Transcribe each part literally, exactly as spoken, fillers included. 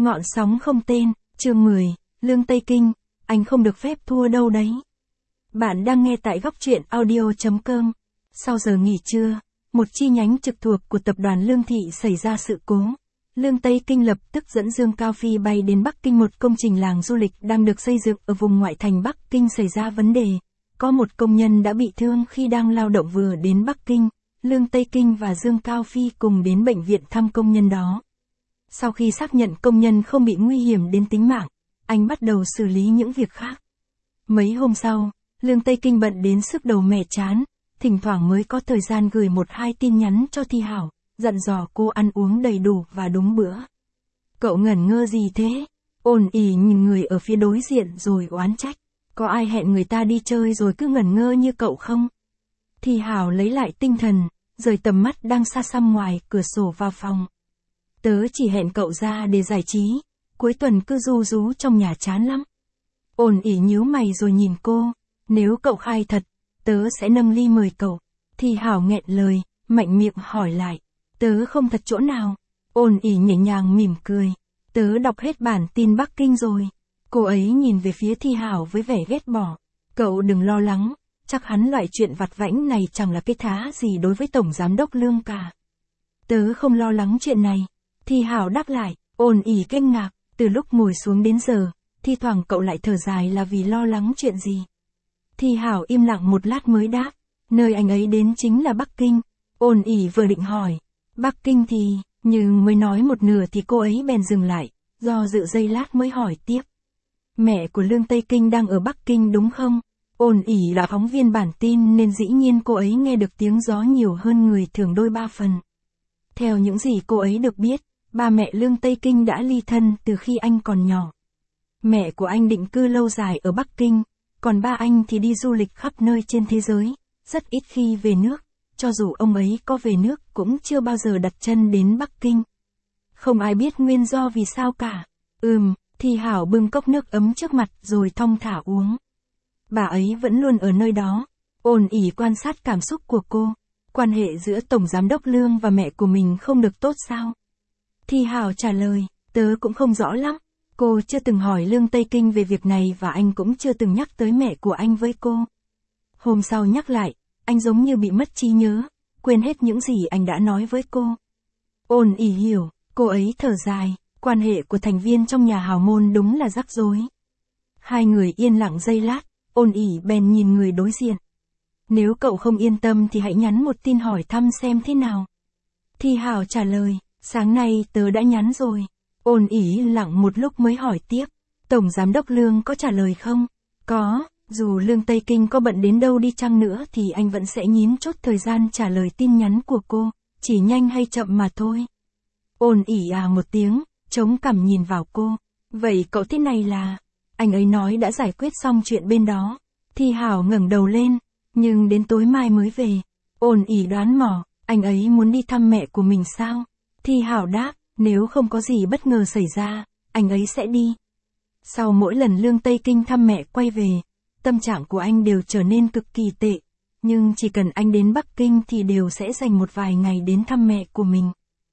Ngọn sóng không tên, chương mười, Lương Tây Kinh, anh không được phép thua đâu đấy. Bạn đang nghe tại góc truyện audio.com. Sau giờ nghỉ trưa, một chi nhánh trực thuộc của tập đoàn Lương Thị xảy ra sự cố. Lương Tây Kinh lập tức dẫn Dương Cao Phi bay đến Bắc Kinh. Một công trình làng du lịch đang được xây dựng ở vùng ngoại thành Bắc Kinh xảy ra vấn đề. Có một công nhân đã bị thương khi đang lao động vừa đến Bắc Kinh. Lương Tây Kinh và Dương Cao Phi cùng đến bệnh viện thăm công nhân đó. Sau khi xác nhận công nhân không bị nguy hiểm đến tính mạng, anh bắt đầu xử lý những việc khác. Mấy hôm sau, Lương Tây Kinh bận đến sức đầu mẻ trán, thỉnh thoảng mới có thời gian gửi một hai tin nhắn cho Thi Hảo, dặn dò cô ăn uống đầy đủ và đúng bữa. Cậu ngẩn ngơ gì thế? Ôn ỉ nhìn người ở phía đối diện rồi oán trách. Có ai hẹn người ta đi chơi rồi cứ ngẩn ngơ như cậu không? Thi Hảo lấy lại tinh thần, rời tầm mắt đang xa xăm ngoài cửa sổ vào phòng. Tớ chỉ hẹn cậu ra để giải trí, cuối tuần cứ ru rú trong nhà chán lắm. Ôn ỉ nhíu mày rồi nhìn cô, nếu cậu khai thật, tớ sẽ nâng ly mời cậu. Thi Hảo nghẹn lời, mạnh miệng hỏi lại, tớ không thật chỗ nào. Ôn ỉ nhẹ nhàng mỉm cười, tớ đọc hết bản tin Bắc Kinh rồi. Cô ấy nhìn về phía Thi Hảo với vẻ ghét bỏ, cậu đừng lo lắng, chắc hắn loại chuyện vặt vãnh này chẳng là cái thá gì đối với Tổng Giám đốc Lương cả. Tớ không lo lắng chuyện này. Thi Hảo đáp lại, ôn ỉ kinh ngạc, từ lúc ngồi xuống đến giờ, thi thoảng cậu lại thở dài là vì lo lắng chuyện gì. Thi Hảo im lặng một lát mới đáp, nơi anh ấy đến chính là Bắc Kinh. Ôn ỉ vừa định hỏi, Bắc Kinh thì, nhưng mới nói một nửa thì cô ấy bèn dừng lại, do dự giây lát mới hỏi tiếp. Mẹ của Lương Tây Kinh đang ở Bắc Kinh đúng không? Ôn ỉ là phóng viên bản tin nên dĩ nhiên cô ấy nghe được tiếng gió nhiều hơn người thường đôi ba phần. Theo những gì cô ấy được biết, ba mẹ Lương Tây Kinh đã ly thân từ khi anh còn nhỏ. Mẹ của anh định cư lâu dài ở Bắc Kinh, còn ba anh thì đi du lịch khắp nơi trên thế giới, rất ít khi về nước, cho dù ông ấy có về nước cũng chưa bao giờ đặt chân đến Bắc Kinh. Không ai biết nguyên do vì sao cả. Ừm, Thi Hảo bưng cốc nước ấm trước mặt rồi thong thả uống. Bà ấy vẫn luôn ở nơi đó. Ôn ỉ quan sát cảm xúc của cô. Quan hệ giữa Tổng Giám đốc Lương và mẹ của mình không được tốt sao? Thi Hảo trả lời, tớ cũng không rõ lắm. Cô chưa từng hỏi Lương Tây Kinh về việc này và anh cũng chưa từng nhắc tới mẹ của anh với cô. Hôm sau nhắc lại, anh giống như bị mất trí nhớ, quên hết những gì anh đã nói với cô. Ôn ỉ hiểu, cô ấy thở dài, quan hệ của thành viên trong nhà hào môn đúng là rắc rối. Hai người yên lặng giây lát, ôn ỉ bèn nhìn người đối diện. Nếu cậu không yên tâm thì hãy nhắn một tin hỏi thăm xem thế nào. Thi Hảo trả lời, sáng nay tớ đã nhắn rồi. Ôn ỉ lặng một lúc mới hỏi tiếp, Tổng Giám đốc Lương có trả lời không? Có, dù Lương Tây Kinh có bận đến đâu đi chăng nữa thì anh vẫn sẽ nhín chốt thời gian trả lời tin nhắn của cô, chỉ nhanh hay chậm mà thôi. Ôn ỉ à một tiếng, chống cằm nhìn vào cô, vậy cậu thế này là, anh ấy nói đã giải quyết xong chuyện bên đó. Thi Hảo ngẩng đầu lên, nhưng đến tối mai mới về. Ôn ỉ đoán mò, anh ấy muốn đi thăm mẹ của mình sao? Thi Hảo đáp, nếu không có gì bất ngờ xảy ra, anh ấy sẽ đi. Sau mỗi lần Lương Tây Kinh thăm mẹ quay về, tâm trạng của anh đều trở nên cực kỳ tệ. Nhưng chỉ cần anh đến Bắc Kinh thì đều sẽ dành một vài ngày đến thăm mẹ của mình.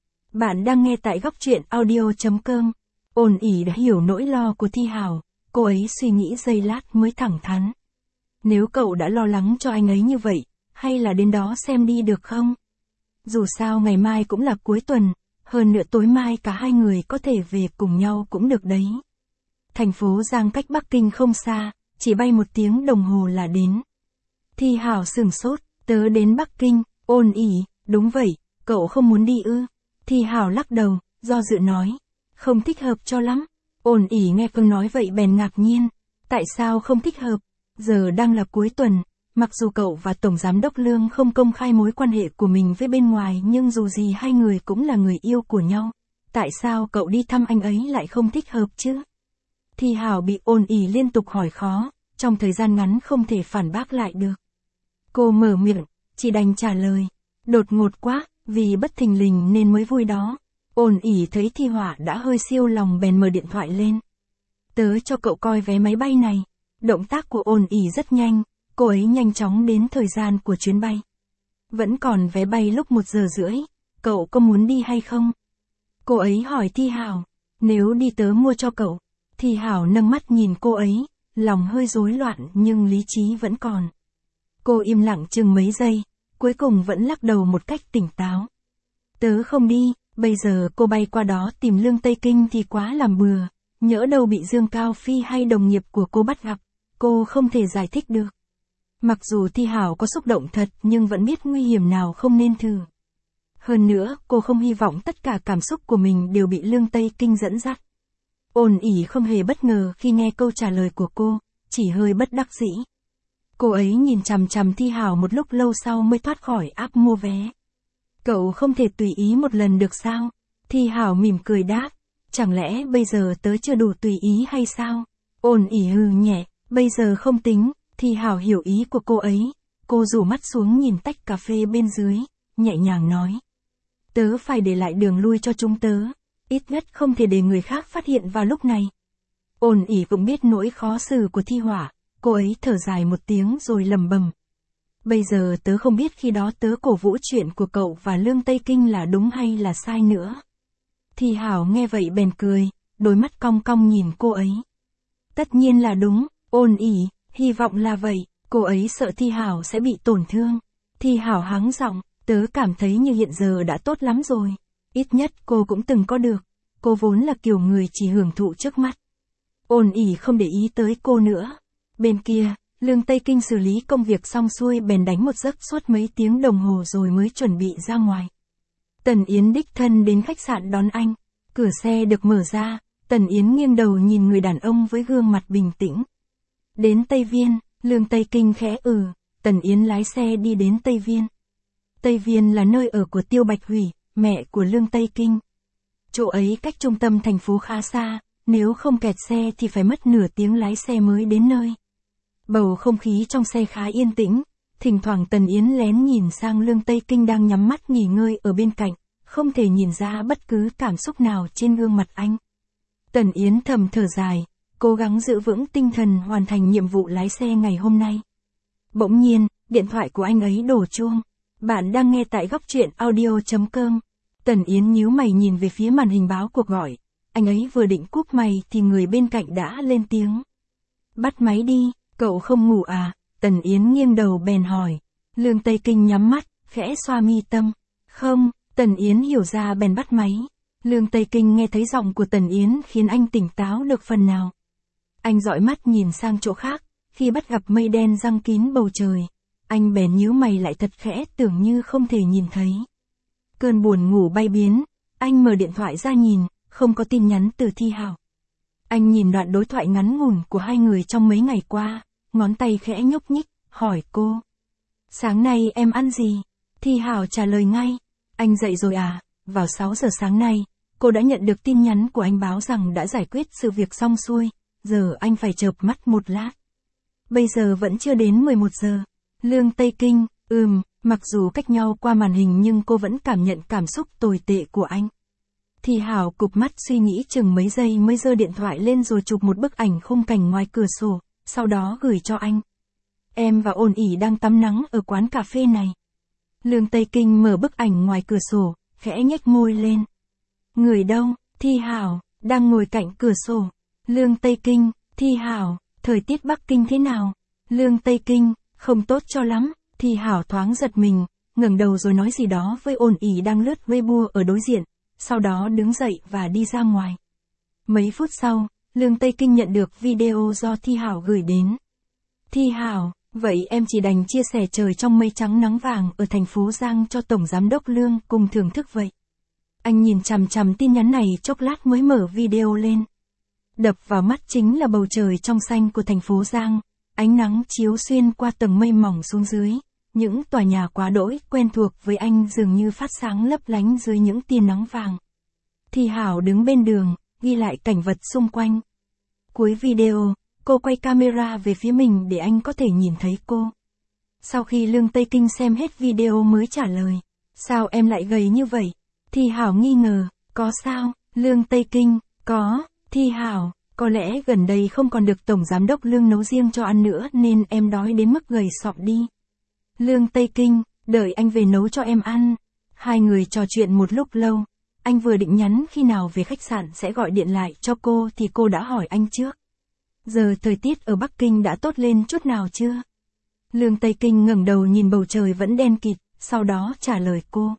Bạn đang nghe tại góc truyện audio.com. Ôn ỉ đã hiểu nỗi lo của Thi Hảo, cô ấy suy nghĩ giây lát mới thẳng thắn. Nếu cậu đã lo lắng cho anh ấy như vậy, hay là đến đó xem đi được không? Dù sao ngày mai cũng là cuối tuần, hơn nữa tối mai cả hai người có thể về cùng nhau cũng được đấy. Thành phố Giang cách Bắc Kinh không xa, chỉ bay một tiếng đồng hồ là đến. Thi Hảo sửng sốt, tớ đến Bắc Kinh. Ôn ỉ, đúng vậy, cậu không muốn đi ư? Thi Hảo lắc đầu, do dự nói, không thích hợp cho lắm. Ôn ỉ nghe Phương nói vậy bèn ngạc nhiên, tại sao không thích hợp? Giờ đang là cuối tuần, mặc dù cậu và Tổng Giám đốc Lương không công khai mối quan hệ của mình với bên ngoài nhưng dù gì hai người cũng là người yêu của nhau. Tại sao cậu đi thăm anh ấy lại không thích hợp chứ? Thi Hảo bị ôn ỉ liên tục hỏi khó, trong thời gian ngắn không thể phản bác lại được. Cô mở miệng, chỉ đành trả lời, đột ngột quá, vì bất thình lình nên mới vui đó. Ôn ỉ thấy Thi Họa đã hơi siêu lòng bèn mở điện thoại lên. Tớ cho cậu coi vé máy bay này. Động tác của ôn ỉ rất nhanh, cô ấy nhanh chóng đến thời gian của chuyến bay. Vẫn còn vé bay lúc một giờ rưỡi, cậu có muốn đi hay không? Cô ấy hỏi Thi Hảo. Nếu đi tớ mua cho cậu. Thi Hảo nâng mắt nhìn cô ấy, lòng hơi rối loạn nhưng lý trí vẫn còn. Cô im lặng chừng mấy giây, cuối cùng vẫn lắc đầu một cách tỉnh táo. Tớ không đi, bây giờ cô bay qua đó tìm Lương Tây Kinh thì quá làm bừa, nhỡ đâu bị Dương Cao Phi hay đồng nghiệp của cô bắt gặp, cô không thể giải thích được. Mặc dù Thi Hảo có xúc động thật nhưng vẫn biết nguy hiểm nào không nên thử. Hơn nữa, cô không hy vọng tất cả cảm xúc của mình đều bị Lương Tây Kinh dẫn dắt. Ôn ỉ không hề bất ngờ khi nghe câu trả lời của cô, chỉ hơi bất đắc dĩ. Cô ấy nhìn chằm chằm Thi Hảo một lúc lâu sau mới thoát khỏi áp mua vé. Cậu không thể tùy ý một lần được sao? Thi Hảo mỉm cười đáp, chẳng lẽ bây giờ tớ chưa đủ tùy ý hay sao? Ôn ỉ hừ nhẹ, bây giờ không tính. Thi Hảo hiểu ý của cô ấy, cô rủ mắt xuống nhìn tách cà phê bên dưới, nhẹ nhàng nói. Tớ phải để lại đường lui cho chúng tớ, ít nhất không thể để người khác phát hiện vào lúc này. Ôn ỉ cũng biết nỗi khó xử của Thi Hỏa, cô ấy thở dài một tiếng rồi lầm bầm. Bây giờ tớ không biết khi đó tớ cổ vũ chuyện của cậu và Lương Tây Kinh là đúng hay là sai nữa. Thi Hảo nghe vậy bèn cười, đôi mắt cong cong nhìn cô ấy. Tất nhiên là đúng, ôn ỉ. Hy vọng là vậy, cô ấy sợ Thi Hảo sẽ bị tổn thương. Thi Hảo hắng giọng, tớ cảm thấy như hiện giờ đã tốt lắm rồi. Ít nhất cô cũng từng có được. Cô vốn là kiểu người chỉ hưởng thụ trước mắt. Ôn ỉ không để ý tới cô nữa. Bên kia, Lương Tây Kinh xử lý công việc xong xuôi bèn đánh một giấc suốt mấy tiếng đồng hồ rồi mới chuẩn bị ra ngoài. Tần Yến đích thân đến khách sạn đón anh. Cửa xe được mở ra, Tần Yến nghiêng đầu nhìn người đàn ông với gương mặt bình tĩnh. Đến Tây Viên, Lương Tây Kinh khẽ ừ, Tần Yến lái xe đi đến Tây Viên. Tây Viên là nơi ở của Tiêu Bạch Hủy, mẹ của Lương Tây Kinh. Chỗ ấy cách trung tâm thành phố khá xa, nếu không kẹt xe thì phải mất nửa tiếng lái xe mới đến nơi. Bầu không khí trong xe khá yên tĩnh, thỉnh thoảng Tần Yến lén nhìn sang Lương Tây Kinh đang nhắm mắt nghỉ ngơi ở bên cạnh, không thể nhìn ra bất cứ cảm xúc nào trên gương mặt anh. Tần Yến thầm thở dài. Cố gắng giữ vững tinh thần hoàn thành nhiệm vụ lái xe ngày hôm nay. Bỗng nhiên, điện thoại của anh ấy đổ chuông. Bạn đang nghe tại góc truyện audio chấm com. Tần Yến nhíu mày nhìn về phía màn hình báo cuộc gọi. Anh ấy vừa định cúp máy thì người bên cạnh đã lên tiếng. Bắt máy đi, cậu không ngủ à? Tần Yến nghiêng đầu bèn hỏi. Lương Tây Kinh nhắm mắt, khẽ xoa mi tâm. Không, Tần Yến hiểu ra bèn bắt máy. Lương Tây Kinh nghe thấy giọng của Tần Yến khiến anh tỉnh táo được phần nào. Anh dõi mắt nhìn sang chỗ khác, khi bắt gặp mây đen giăng kín bầu trời, anh bèn nhíu mày lại thật khẽ tưởng như không thể nhìn thấy. Cơn buồn ngủ bay biến, anh mở điện thoại ra nhìn, không có tin nhắn từ Thi Hảo. Anh nhìn đoạn đối thoại ngắn ngủn của hai người trong mấy ngày qua, ngón tay khẽ nhúc nhích, hỏi cô. Sáng nay em ăn gì? Thi Hảo trả lời ngay. Anh dậy rồi à? Vào sáu giờ sáng nay, cô đã nhận được tin nhắn của anh báo rằng đã giải quyết sự việc xong xuôi. Giờ anh phải chợp mắt một lát. Bây giờ vẫn chưa đến mười một giờ. Lương Tây Kinh, ừm, mặc dù cách nhau qua màn hình nhưng cô vẫn cảm nhận cảm xúc tồi tệ của anh. Thi Hảo cụp mắt suy nghĩ chừng mấy giây mới giơ điện thoại lên rồi chụp một bức ảnh khung cảnh ngoài cửa sổ, sau đó gửi cho anh. Em và Ôn ỉ đang tắm nắng ở quán cà phê này. Lương Tây Kinh mở bức ảnh ngoài cửa sổ, khẽ nhếch môi lên. Người đâu? Thi Hảo, đang ngồi cạnh cửa sổ. Lương Tây Kinh, Thi Hảo, thời tiết Bắc Kinh thế nào? Lương Tây Kinh, không tốt cho lắm. Thi Hảo thoáng giật mình, ngẩng đầu rồi nói gì đó với Ôn ỉ đang lướt Weibo ở đối diện, sau đó đứng dậy và đi ra ngoài. Mấy phút sau, Lương Tây Kinh nhận được video do Thi Hảo gửi đến. Thi Hảo, vậy em chỉ đành chia sẻ trời trong mây trắng nắng vàng ở thành phố Giang cho Tổng Giám đốc Lương cùng thưởng thức vậy. Anh nhìn chằm chằm tin nhắn này chốc lát mới mở video lên. Đập vào mắt chính là bầu trời trong xanh của thành phố Giang, ánh nắng chiếu xuyên qua tầng mây mỏng xuống dưới, những tòa nhà quá đỗi quen thuộc với anh dường như phát sáng lấp lánh dưới những tia nắng vàng. Thi Hảo đứng bên đường, ghi lại cảnh vật xung quanh. Cuối video, cô quay camera về phía mình để anh có thể nhìn thấy cô. Sau khi Lương Tây Kinh xem hết video mới trả lời, sao em lại gầy như vậy? Thi Hảo nghi ngờ, có sao? Lương Tây Kinh, có. Thi Hảo, có lẽ gần đây không còn được Tổng Giám đốc Lương nấu riêng cho ăn nữa nên em đói đến mức gầy sọm đi. Lương Tây Kinh, đợi anh về nấu cho em ăn. Hai người trò chuyện một lúc lâu, anh vừa định nhắn khi nào về khách sạn sẽ gọi điện lại cho cô thì cô đã hỏi anh trước. Giờ thời tiết ở Bắc Kinh đã tốt lên chút nào chưa? Lương Tây Kinh ngẩng đầu nhìn bầu trời vẫn đen kịt, sau đó trả lời cô.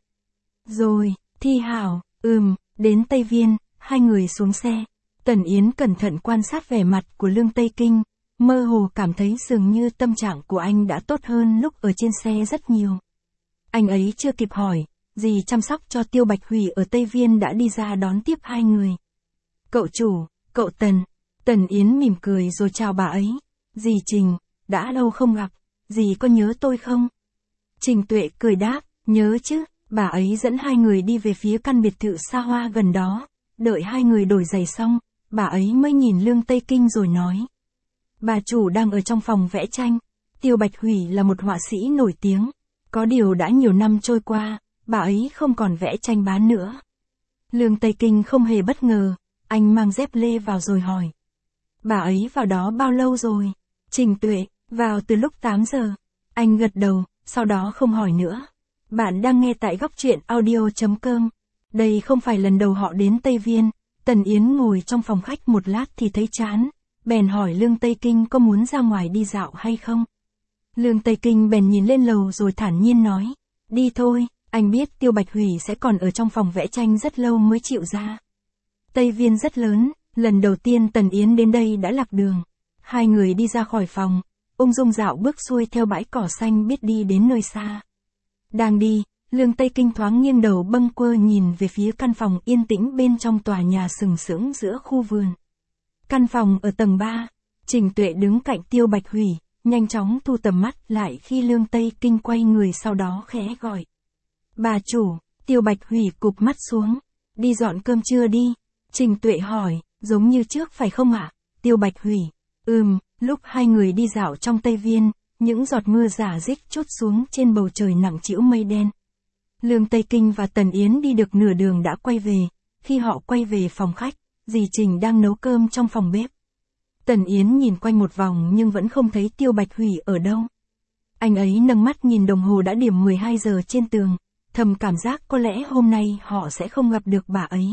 Rồi, Thi Hảo, ừm, đến Tây Viên, hai người xuống xe. Tần Yến cẩn thận quan sát vẻ mặt của Lương Tây Kinh, mơ hồ cảm thấy dường như tâm trạng của anh đã tốt hơn lúc ở trên xe rất nhiều. Anh ấy chưa kịp hỏi, dì chăm sóc cho Tiêu Bạch Hủy ở Tây Viên đã đi ra đón tiếp hai người. Cậu chủ, cậu Tần. Tần Yến mỉm cười rồi chào bà ấy. Dì Trình, đã lâu không gặp, dì có nhớ tôi không? Trình Tuệ cười đáp, nhớ chứ. Bà ấy dẫn hai người đi về phía căn biệt thự xa hoa gần đó. Đợi hai người đổi giày xong, bà ấy mới nhìn Lương Tây Kinh rồi nói. Bà chủ đang ở trong phòng vẽ tranh. Tiêu Bạch Hủy là một họa sĩ nổi tiếng. Có điều đã nhiều năm trôi qua, bà ấy không còn vẽ tranh bán nữa. Lương Tây Kinh không hề bất ngờ, anh mang dép lê vào rồi hỏi. Bà ấy vào đó bao lâu rồi? Trình Tuệ, vào từ lúc tám giờ. Anh gật đầu, sau đó không hỏi nữa. Bạn đang nghe tại góc truyện audio chấm com. Đây không phải lần đầu họ đến Tây Viên. Tần Yến ngồi trong phòng khách một lát thì thấy chán, bèn hỏi Lương Tây Kinh có muốn ra ngoài đi dạo hay không. Lương Tây Kinh bèn nhìn lên lầu rồi thản nhiên nói. Đi thôi, anh biết Tiêu Bạch Hủy sẽ còn ở trong phòng vẽ tranh rất lâu mới chịu ra. Tây Viên rất lớn, lần đầu tiên Tần Yến đến đây đã lạc đường. Hai người đi ra khỏi phòng, ung dung dạo bước xuôi theo bãi cỏ xanh biết đi đến nơi xa. Đang đi, Lương Tây Kinh thoáng nghiêng đầu bâng quơ nhìn về phía căn phòng yên tĩnh bên trong tòa nhà sừng sững giữa khu vườn. Căn phòng ở tầng ba, Trình Tuệ đứng cạnh Tiêu Bạch Hủy, nhanh chóng thu tầm mắt lại khi Lương Tây Kinh quay người sau đó khẽ gọi. Bà chủ, Tiêu Bạch Hủy cụp mắt xuống. Đi dọn cơm trưa đi. Trình Tuệ hỏi, giống như trước phải không ạ? Tiêu Bạch Hủy, ừm, lúc hai người đi dạo trong Tây Viên, những giọt mưa rả rích trút xuống trên bầu trời nặng trĩu mây đen. Lương Tây Kinh và Tần Yến đi được nửa đường đã quay về, khi họ quay về phòng khách, dì Trình đang nấu cơm trong phòng bếp. Tần Yến nhìn quanh một vòng nhưng vẫn không thấy Tiêu Bạch Hủy ở đâu. Anh ấy nâng mắt nhìn đồng hồ đã điểm mười hai giờ trên tường, thầm cảm giác có lẽ hôm nay họ sẽ không gặp được bà ấy.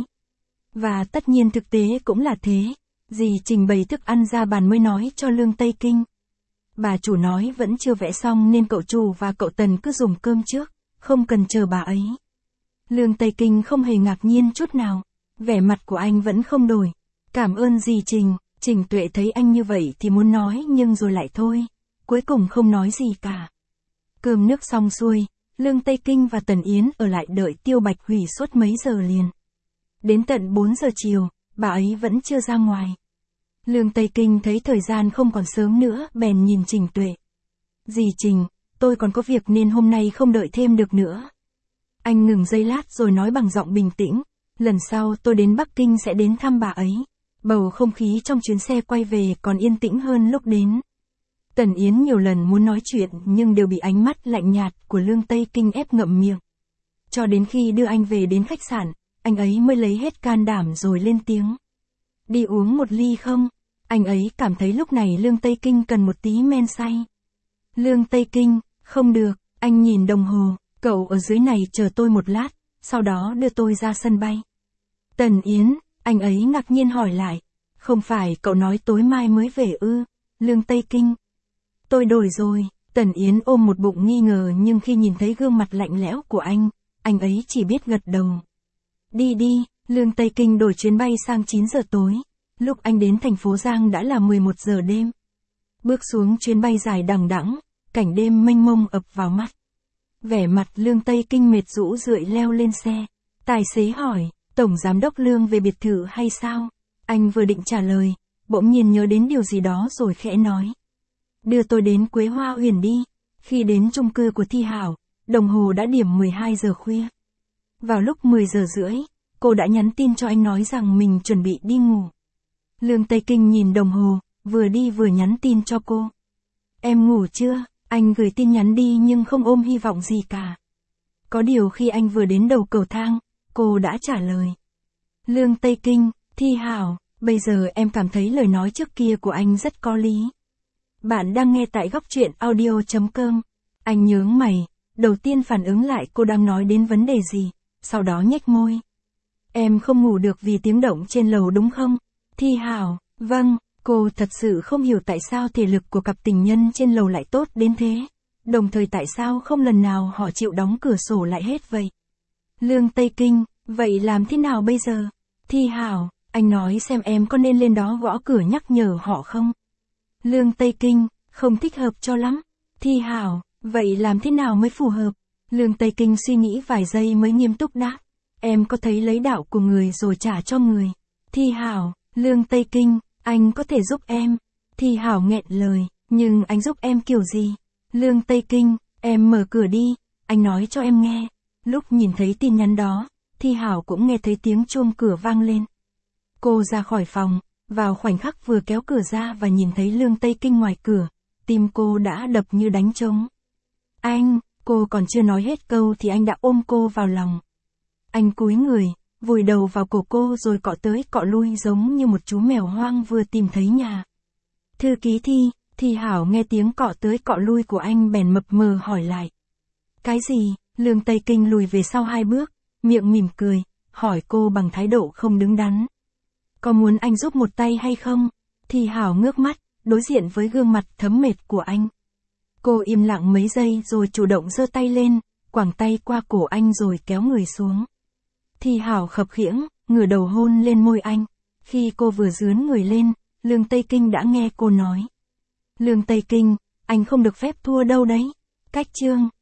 Và tất nhiên thực tế cũng là thế, dì Trình bày thức ăn ra bàn mới nói cho Lương Tây Kinh. Bà chủ nói vẫn chưa vẽ xong nên cậu chủ và cậu Tần cứ dùng cơm trước, không cần chờ bà ấy. Lương Tây Kinh không hề ngạc nhiên chút nào, vẻ mặt của anh vẫn không đổi. Cảm ơn dì Trình. Trình Tuệ thấy anh như vậy thì muốn nói nhưng rồi lại thôi, cuối cùng không nói gì cả. Cơm nước xong xuôi, Lương Tây Kinh và Tần Yến ở lại đợi Tiêu Bạch Hủy suốt mấy giờ liền. Đến tận bốn giờ chiều, bà ấy vẫn chưa ra ngoài. Lương Tây Kinh thấy thời gian không còn sớm nữa, bèn nhìn Trình Tuệ. Dì Trình, tôi còn có việc nên hôm nay không đợi thêm được nữa. Anh ngừng giây lát rồi nói bằng giọng bình tĩnh, lần sau tôi đến Bắc Kinh sẽ đến thăm bà ấy. Bầu không khí trong chuyến xe quay về còn yên tĩnh hơn lúc đến. Tần Yến nhiều lần muốn nói chuyện nhưng đều bị ánh mắt lạnh nhạt của Lương Tây Kinh ép ngậm miệng. Cho đến khi đưa anh về đến khách sạn, anh ấy mới lấy hết can đảm rồi lên tiếng. Đi uống một ly không? Anh ấy cảm thấy lúc này Lương Tây Kinh cần một tí men say. Lương Tây Kinh, không được, anh nhìn đồng hồ, cậu ở dưới này chờ tôi một lát, sau đó đưa tôi ra sân bay. Tần Yến, anh ấy ngạc nhiên hỏi lại, không phải cậu nói tối mai mới về ư? Lương Tây Kinh. Tôi đổi rồi. Tần Yến ôm một bụng nghi ngờ nhưng khi nhìn thấy gương mặt lạnh lẽo của anh, anh ấy chỉ biết gật đầu. Đi đi, Lương Tây Kinh đổi chuyến bay sang chín giờ tối. Lúc anh đến thành phố Giang đã là mười một giờ đêm. Bước xuống chuyến bay dài đằng đẵng, cảnh đêm mênh mông ập vào mắt. Vẻ mặt Lương Tây Kinh mệt rũ rượi leo lên xe. Tài xế hỏi, Tổng Giám đốc Lương về biệt thự hay sao? Anh vừa định trả lời, bỗng nhiên nhớ đến điều gì đó rồi khẽ nói. Đưa tôi đến Quế Hoa Uyển đi. Khi đến chung cư của Thi Hảo, đồng hồ đã điểm mười hai giờ khuya. Vào lúc mười giờ rưỡi, cô đã nhắn tin cho anh nói rằng mình chuẩn bị đi ngủ. Lương Tây Kinh nhìn đồng hồ, vừa đi vừa nhắn tin cho cô. Em ngủ chưa? Anh gửi tin nhắn đi nhưng không ôm hy vọng gì cả. Có điều khi anh vừa đến đầu cầu thang, cô đã trả lời. Lương Tây Kinh, Thi Hảo, bây giờ em cảm thấy lời nói trước kia của anh rất có lý. Bạn đang nghe tại góc truyện audio chấm com. Anh nhướng mày, đầu tiên phản ứng lại cô đang nói đến vấn đề gì, sau đó nhếch môi. Em không ngủ được vì tiếng động trên lầu đúng không? Thi Hảo, vâng, cô thật sự không hiểu tại sao thể lực của cặp tình nhân trên lầu lại tốt đến thế. Đồng thời tại sao không lần nào họ chịu đóng cửa sổ lại hết vậy? Lương Tây Kinh, vậy làm thế nào bây giờ? Thi Hảo, anh nói xem em có nên lên đó gõ cửa nhắc nhở họ không? Lương Tây Kinh, không thích hợp cho lắm. Thi Hảo, vậy làm thế nào mới phù hợp? Lương Tây Kinh suy nghĩ vài giây mới nghiêm túc đáp. Em có thấy lấy đạo của người rồi trả cho người. Thi Hảo, Lương Tây Kinh, anh có thể giúp em. Thi Hảo nghẹn lời, nhưng anh giúp em kiểu gì? Lương Tây Kinh, em mở cửa đi, anh nói cho em nghe. Lúc nhìn thấy tin nhắn đó, Thi Hảo cũng nghe thấy tiếng chuông cửa vang lên. Cô ra khỏi phòng, vào khoảnh khắc vừa kéo cửa ra và nhìn thấy Lương Tây Kinh ngoài cửa, tim cô đã đập như đánh trống. Anh, cô còn chưa nói hết câu thì anh đã ôm cô vào lòng. Anh cúi người, vùi đầu vào cổ cô rồi cọ tới cọ lui giống như một chú mèo hoang vừa tìm thấy nhà. Thư ký Thi, Thi Hảo nghe tiếng cọ tới cọ lui của anh bèn mập mờ hỏi lại. Cái gì? Lương Tây Kinh lùi về sau hai bước, miệng mỉm cười, hỏi cô bằng thái độ không đứng đắn. Có muốn anh giúp một tay hay không? Thi Hảo ngước mắt, đối diện với gương mặt thấm mệt của anh. Cô im lặng mấy giây rồi chủ động giơ tay lên, quàng tay qua cổ anh rồi kéo người xuống. Thi Hảo khập khiễng, ngửa đầu hôn lên môi anh. Khi cô vừa dướn người lên, Lương Tây Kinh đã nghe cô nói. Lương Tây Kinh, anh không được phép thua đâu đấy. Cách chương.